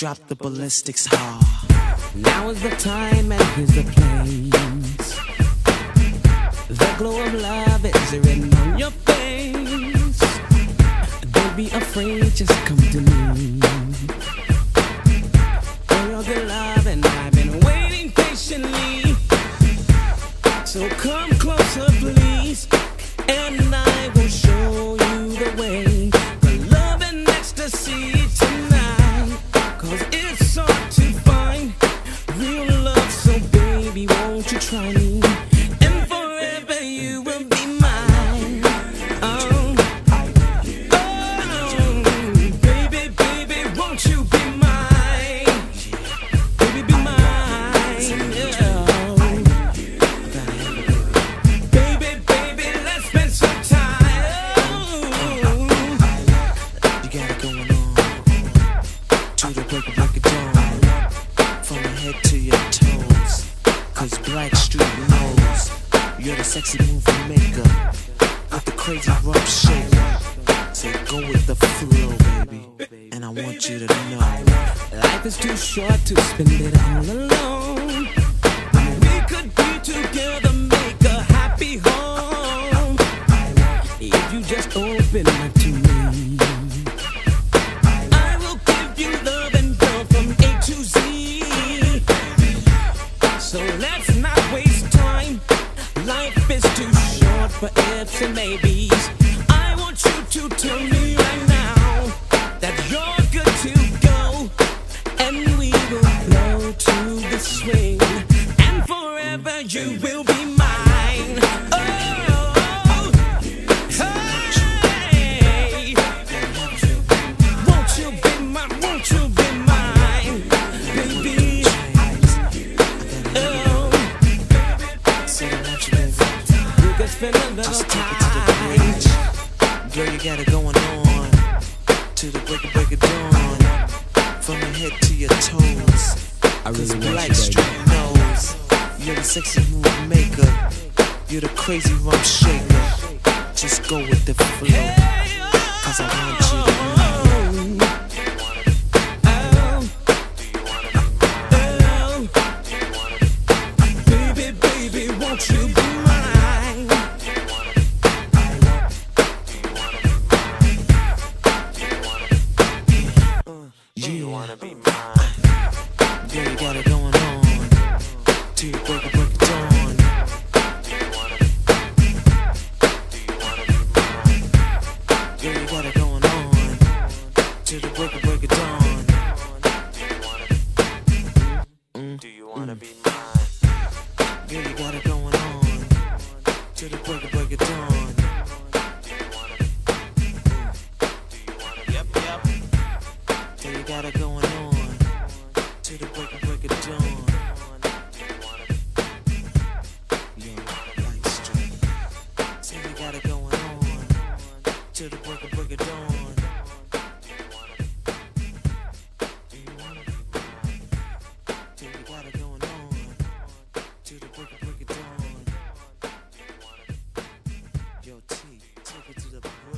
drop the ballistics hard. Now is the time and here's the place. The glow of love is written on your face. Don't be afraid, just come to me. For your good love and I've been waiting patiently. So come closer please, and I will show you the way. The love and ecstasy tonight, 'cause it's hard to find real love, so baby won't you try me, and forever you will be mine. Oh, baby, baby, won't you be mine? Baby, be mine, yeah. Baby, baby, let's spend some time. You got it going on to the break of dawn, from your head to your toes. 'Cause Blackstreet knows you're the sexy movie maker with the crazy rough shaker. So go with the flow, baby, and I want you to know Life is too short to spend it all alone. We could be together, make a happy home. If you just open up to me, I will give you love and girl from A to Z. So let's not waste time. Life is too short for ifs and maybes. I want you to tell me right now that you're good to go, and we will blow to the swing, and forever you will be mine. Oh, hey, won't you be mine? Won't you be mine, baby? Oh, we could spend a little just take it to the time. bridge. Girl, you got it going on to the break of dawn, from your head to your toes. I 'Cause really want you, Blackstreet knows you're the sexy move maker, you're the crazy rump shaker. Just go with the flow, 'cause I want you to know. Baby, baby, won't you be mine? Do you wanna be mine? Girl, you got it going on to the break of dawn. Girl, you got it going on to the break of dawn. Do you wanna be mine? Girl, you got it going on to the break of dawn. Yep. Girl, you got it going on to the break of dawn. Yeah, Blackstreet. Say you got it going on to the break of dawn. Do you wanna be mine? Till you got it going on to the break of dawn. Yo, T, take it to the break.